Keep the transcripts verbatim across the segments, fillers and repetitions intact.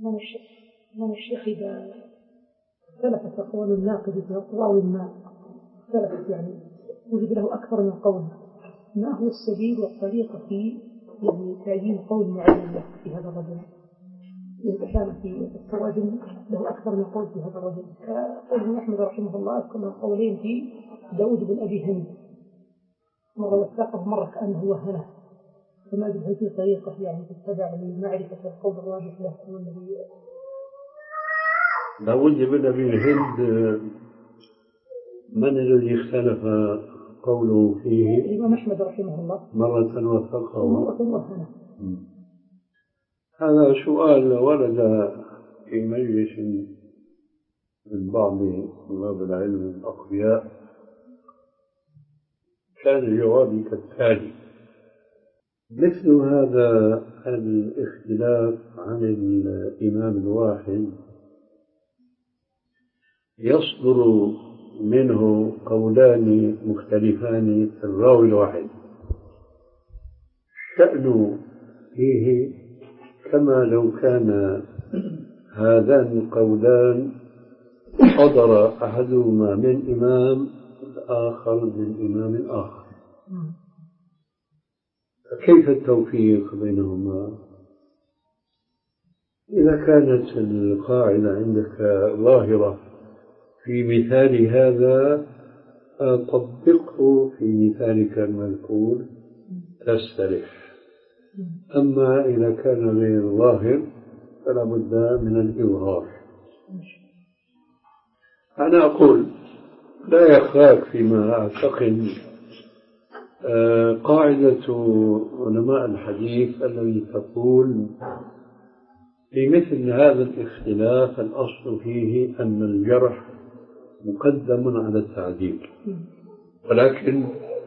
من الشيخ من الشيخ إذا اختلفت أقوال الناقد في راوي ما اختلفت يعني وجد له أكثر من قول، ما هو السبيل والطريقة في يعني تعيين قول معين له في هذا الرجل؟ إذا كان في التراجم له أكثر من قول في هذا الرجل كقول ابن أحمد رحمه الله أذكر من قولين في داود بن أبي هند، مرة وثقه مرة كأنه وهنه، فما أدري هل في طريقة يعني تتبع لمعرفة القول الراجح له والذي داود بن أبي هند من الذي اختلف قوله فيه؟ الإمام أحمد رحمه الله مرة وثقه ومرة وهنه. هذا سؤال ورد في مجلس من بعض طلاب العلم الأقوياء، كان جوابي كالتالي: مثل هذا الاختلاف عن الإمام الواحد يصدر منه قولان مختلفان في الراوي الواحد، الشأن فيه كما لو كان هذان القولان صدر أحدهما من إمام الآخر من إمام آخر، فكيف التوفيق بينهما؟ إذا كانت القاعدة عندك ظاهرة في مثال هذا طبقه في مثالك المذكور تستريح، أما إذا كان غير ظاهر فلا بد من الإظهار. أنا أقول لا يخفاك فيما أعتقد قاعدة علماء الحديث الذي تقول في مثل هذا الاختلاف الأصل فيه أن الجرح مقدم على التعديل، ولكن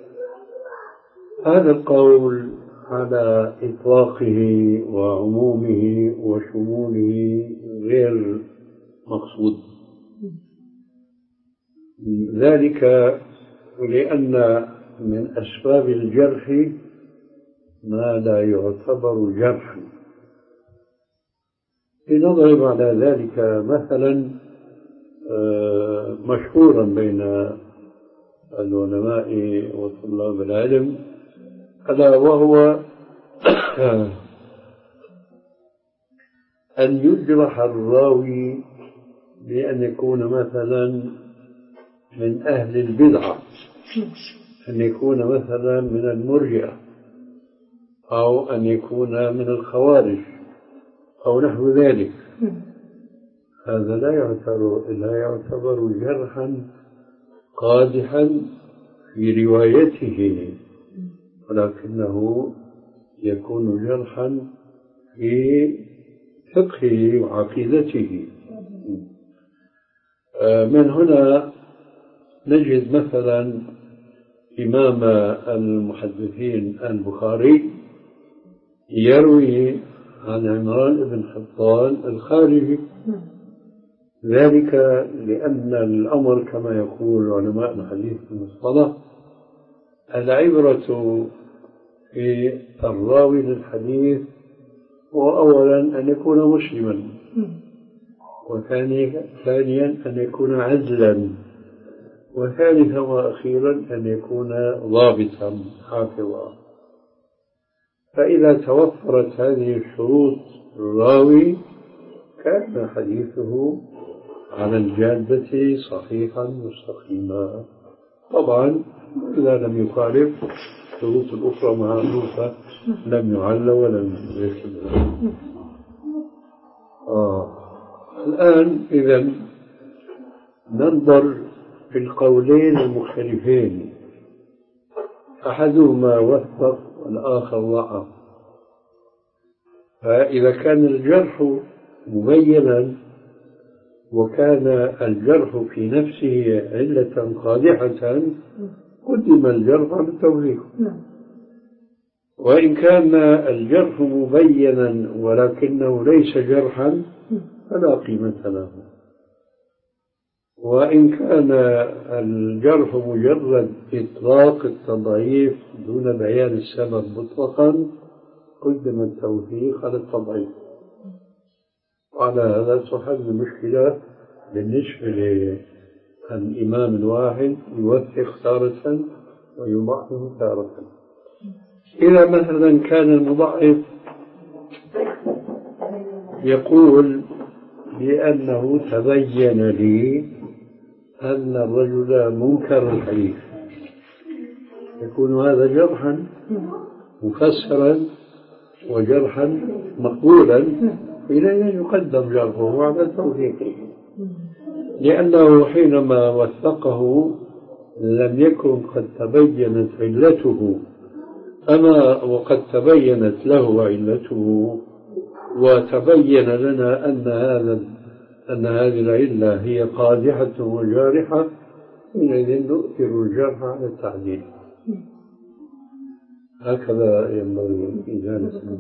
هذا القول على إطلاقه وعمومه وشموله غير مقصود، ذلك لأن من أسباب الجرح ما لا يعتبر جرحا. لنضرب على ذلك مثلا مشهورا بين العلماء وطلاب العلم، ألا وهو أن يجرح الراوي بأن يكون مثلا من أهل البدعة، أن يكون مثلا من المرجئة، أو أن يكون من الخوارج أو نحو ذلك. هذا لا يعتبر لا يعتبر جرحا قادحا في روايته، ولكنه يكون جرحا في فقهه وعقيدته. من هنا نجد مثلا إمام المحدثين البخاري يروي عن عمران بن حطان الخارجي، ذلك لأن الأمر كما يقول علماء الحديث المصطلح العبرة في الراوي للحديث هو أولا أن يكون مسلما، وثانيا أن يكون عدلا، وثالثا وأخيرا أن يكون ضابطا حافظا. فإذا توفرت هذه الشروط الراوي كان حديثه على الجادة صحيحا مستقيما. طبعا إذا لم يخالف الشروط الأخرى معروفة، لم يعل ولم يكتب. آه. الآن إذا ننظر في القولين المختلفين، أحدهما وثق والآخر ضعف. فإذا كان الجرح مبينا وكان الجرح في نفسه علة قادحة قدم الجرح على التوثيق، وإن كان الجرح مبينا ولكنه ليس جرحا فلا قيمة له، وإن كان الجرح مجرد إطلاق التضعيف دون بيان السبب مطلقا قدم التوثيق على التضعيف. على هذا تحل المشكلة بالنسبة للإمام الواحد يوثق تارة ويضعف تارة. إذا مثلا كان المضعف يقول بأنه تبين لي أن الرجل منكر الحديث، يكون هذا جرحا مفسرا وجرحا مقبولا، إليه يقدم جرحه على توثيقه، لأنه حينما وثقه لم يكن قد تبينت علته، أما وقد تبينت له علته وتبين لنا أن هذا أن هذه العلة هي قادحة وجارحة، حينئذ نؤثر الجرح على التعديل. هكذا ينبغي إزالة